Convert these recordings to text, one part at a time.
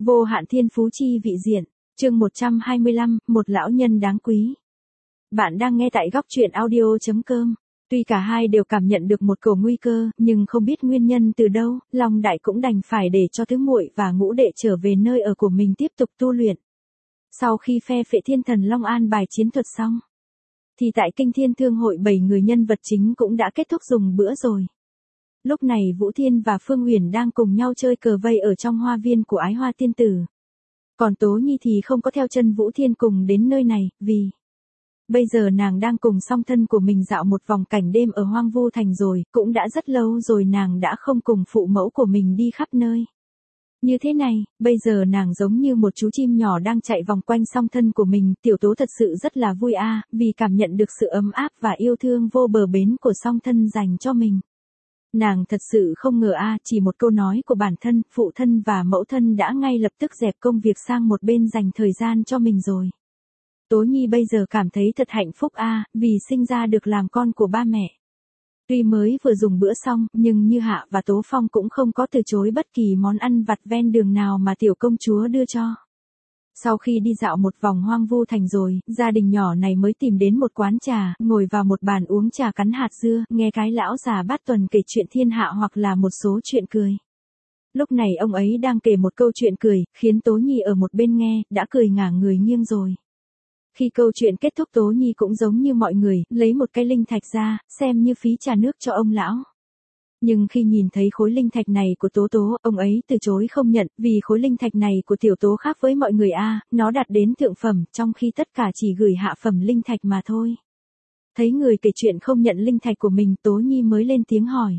Vô hạn thiên phú chi vị diện, chương 125, một lão nhân đáng quý. Bạn đang nghe tại góc truyện audio.com. Tuy cả hai đều cảm nhận được một cổ nguy cơ, nhưng không biết nguyên nhân từ đâu, Long Đại cũng đành phải để cho tứ muội và ngũ đệ trở về nơi ở của mình tiếp tục tu luyện. Sau khi phe phệ thiên thần Long An bài chiến thuật xong, thì tại Kinh Thiên Thương hội 7 người nhân vật chính cũng đã kết thúc dùng bữa rồi. Lúc này Vũ Thiên và Phương Uyển đang cùng nhau chơi cờ vây ở trong hoa viên của Ái Hoa Tiên Tử. Còn Tố Nhi thì không có theo chân Vũ Thiên cùng đến nơi này, vì bây giờ nàng đang cùng song thân của mình dạo một vòng cảnh đêm ở Hoang Vu Thành rồi, cũng đã rất lâu rồi nàng đã không cùng phụ mẫu của mình đi khắp nơi. Như thế này, bây giờ nàng giống như một chú chim nhỏ đang chạy vòng quanh song thân của mình, Tiểu Tố thật sự rất là vui vì cảm nhận được sự ấm áp và yêu thương vô bờ bến của song thân dành cho mình. Nàng thật sự không ngờ chỉ một câu nói của bản thân, phụ thân và mẫu thân đã ngay lập tức dẹp công việc sang một bên dành thời gian cho mình rồi. Tố Nhi bây giờ cảm thấy thật hạnh phúc vì sinh ra được làm con của ba mẹ. Tuy mới vừa dùng bữa xong, nhưng Như Hạ và Tố Phong cũng không có từ chối bất kỳ món ăn vặt ven đường nào mà tiểu công chúa đưa cho. Sau khi đi dạo một vòng Hoang Vu Thành rồi, gia đình nhỏ này mới tìm đến một quán trà, ngồi vào một bàn uống trà cắn hạt dưa, nghe cái lão già Bát Tuần kể chuyện thiên hạ hoặc là một số chuyện cười. Lúc này ông ấy đang kể một câu chuyện cười, khiến Tố Nhi ở một bên nghe, đã cười ngả người nghiêng rồi. Khi câu chuyện kết thúc Tố Nhi cũng giống như mọi người, lấy một cái linh thạch ra, xem như phí trà nước cho ông lão. Nhưng khi nhìn thấy khối linh thạch này của Tố Tố, ông ấy từ chối không nhận, vì khối linh thạch này của Tiểu Tố khác với mọi người nó đạt đến thượng phẩm, trong khi tất cả chỉ gửi hạ phẩm linh thạch mà thôi. Thấy người kể chuyện không nhận linh thạch của mình, Tố Nhi mới lên tiếng hỏi.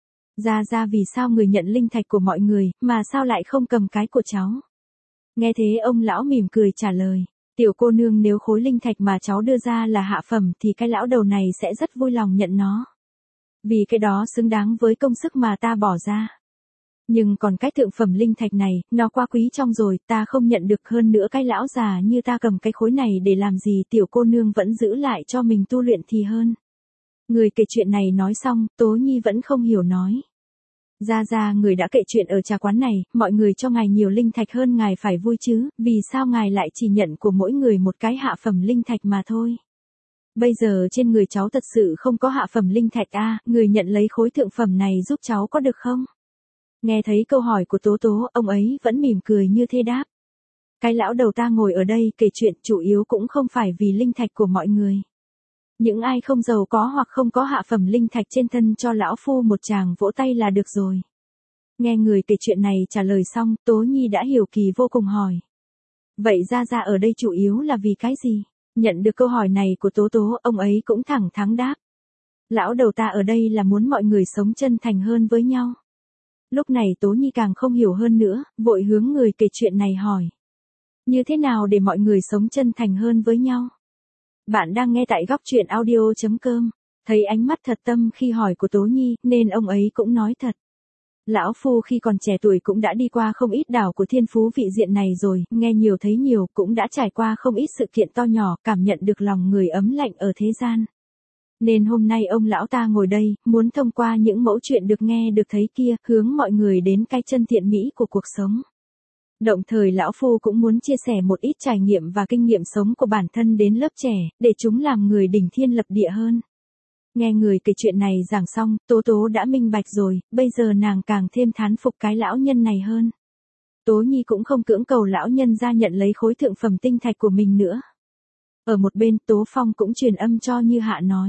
Ra vì sao người nhận linh thạch của mọi người, mà sao lại không cầm cái của cháu? Nghe thế ông lão mỉm cười trả lời. Tiểu cô nương, nếu khối linh thạch mà cháu đưa ra là hạ phẩm thì cái lão đầu này sẽ rất vui lòng nhận nó. Vì cái đó xứng đáng với công sức mà ta bỏ ra. Nhưng còn cái thượng phẩm linh thạch này, nó quá quý trong rồi, ta không nhận được, hơn nữa cái lão già như ta cầm cái khối này để làm gì, tiểu cô nương vẫn giữ lại cho mình tu luyện thì hơn. Người kể chuyện này nói xong, Tố Nhi vẫn không hiểu nói. Ra người đã kể chuyện ở trà quán này, mọi người cho ngài nhiều linh thạch hơn ngài phải vui chứ, vì sao ngài lại chỉ nhận của mỗi người một cái hạ phẩm linh thạch mà thôi. Bây giờ trên người cháu thật sự không có hạ phẩm linh thạch người nhận lấy khối thượng phẩm này giúp cháu có được không? Nghe thấy câu hỏi của Tố Tố, ông ấy vẫn mỉm cười như thế đáp. Cái lão đầu ta ngồi ở đây kể chuyện chủ yếu cũng không phải vì linh thạch của mọi người. Những ai không giàu có hoặc không có hạ phẩm linh thạch trên thân cho lão phu một tràng vỗ tay là được rồi. Nghe người kể chuyện này trả lời xong, Tố Nhi đã hiểu kỳ vô cùng hỏi. Vậy ra ở đây chủ yếu là vì cái gì? Nhận được câu hỏi này của Tố Tố, ông ấy cũng thẳng thắn đáp. Lão đầu ta ở đây là muốn mọi người sống chân thành hơn với nhau. Lúc này Tố Nhi càng không hiểu hơn nữa, vội hướng người kể chuyện này hỏi. Như thế nào để mọi người sống chân thành hơn với nhau? Bạn đang nghe tại góc truyện audio.com. Thấy ánh mắt thật tâm khi hỏi của Tố Nhi, nên ông ấy cũng nói thật. Lão phu khi còn trẻ tuổi cũng đã đi qua không ít đảo của thiên phú vị diện này rồi, nghe nhiều thấy nhiều, cũng đã trải qua không ít sự kiện to nhỏ, cảm nhận được lòng người ấm lạnh ở thế gian. Nên hôm nay ông lão ta ngồi đây, muốn thông qua những mẫu chuyện được nghe được thấy kia, hướng mọi người đến cái chân thiện mỹ của cuộc sống. Đồng thời lão phu cũng muốn chia sẻ một ít trải nghiệm và kinh nghiệm sống của bản thân đến lớp trẻ, để chúng làm người đỉnh thiên lập địa hơn. Nghe người kể chuyện này giảng xong, Tố Tố đã minh bạch rồi, bây giờ nàng càng thêm thán phục cái lão nhân này hơn. Tố Nhi cũng không cưỡng cầu lão nhân ra nhận lấy khối thượng phẩm tinh thạch của mình nữa. Ở một bên, Tố Phong cũng truyền âm cho Như Hạ nói.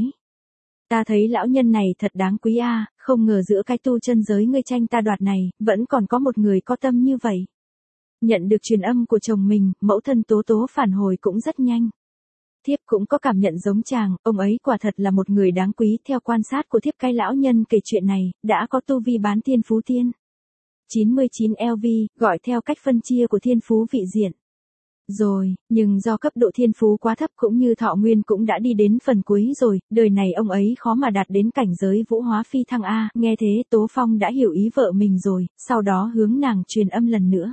Ta thấy lão nhân này thật đáng quý không ngờ giữa cái tu chân giới ngươi tranh ta đoạt này, vẫn còn có một người có tâm như vậy. Nhận được truyền âm của chồng mình, mẫu thân Tố Tố phản hồi cũng rất nhanh. Thiếp cũng có cảm nhận giống chàng, ông ấy quả thật là một người đáng quý. Theo quan sát của thiếp, cái lão nhân kể chuyện này, đã có tu vi bán thiên phú tiên 99 LV, gọi theo cách phân chia của thiên phú vị diện. Rồi, nhưng do cấp độ thiên phú quá thấp cũng như thọ nguyên cũng đã đi đến phần cuối rồi, đời này ông ấy khó mà đạt đến cảnh giới vũ hóa phi thăng Nghe thế Tố Phong đã hiểu ý vợ mình rồi, sau đó hướng nàng truyền âm lần nữa.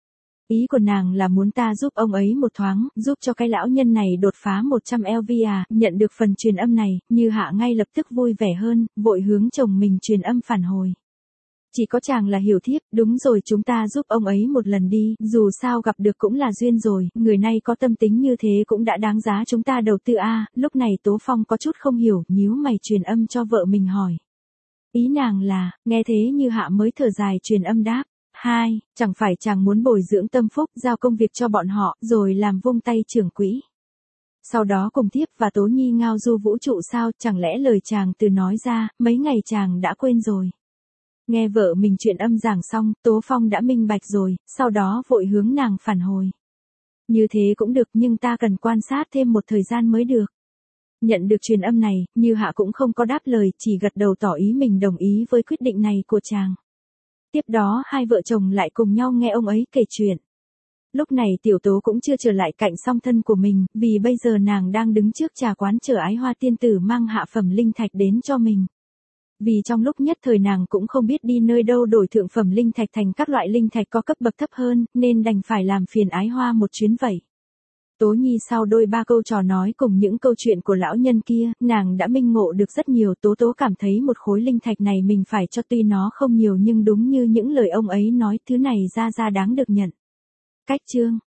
Ý của nàng là muốn ta giúp ông ấy một thoáng, giúp cho cái lão nhân này đột phá 100 LV Nhận được phần truyền âm này, Như Hạ ngay lập tức vui vẻ hơn, vội hướng chồng mình truyền âm phản hồi. Chỉ có chàng là hiểu thiếp, đúng rồi chúng ta giúp ông ấy một lần đi, dù sao gặp được cũng là duyên rồi, người này có tâm tính như thế cũng đã đáng giá chúng ta đầu tư a. Lúc này Tố Phong có chút không hiểu, nhíu mày truyền âm cho vợ mình hỏi. Ý nàng là, nghe thế Như Hạ mới thở dài truyền âm đáp. Hai, chẳng phải chàng muốn bồi dưỡng tâm phúc, giao công việc cho bọn họ, rồi làm vung tay trưởng quỹ. Sau đó cùng thiếp và Tố Nhi ngao du vũ trụ sao, chẳng lẽ lời chàng từ nói ra, mấy ngày chàng đã quên rồi. Nghe vợ mình chuyện âm giảng xong, Tố Phong đã minh bạch rồi, sau đó vội hướng nàng phản hồi. Như thế cũng được nhưng ta cần quan sát thêm một thời gian mới được. Nhận được truyền âm này, Như Hạ cũng không có đáp lời, chỉ gật đầu tỏ ý mình đồng ý với quyết định này của chàng. Tiếp đó hai vợ chồng lại cùng nhau nghe ông ấy kể chuyện. Lúc này Tiểu Tố cũng chưa trở lại cạnh song thân của mình, vì bây giờ nàng đang đứng trước trà quán chờ Ái Hoa tiên tử mang hạ phẩm linh thạch đến cho mình. Vì trong lúc nhất thời nàng cũng không biết đi nơi đâu đổi thượng phẩm linh thạch thành các loại linh thạch có cấp bậc thấp hơn, nên đành phải làm phiền Ái Hoa một chuyến vậy. Tố Nhi sau đôi ba câu trò nói cùng những câu chuyện của lão nhân kia, nàng đã minh ngộ được rất nhiều. Tố Tố cảm thấy một khối linh thạch này mình phải cho tuy nó không nhiều nhưng đúng như những lời ông ấy nói, thứ này ra đáng được nhận. Cách chương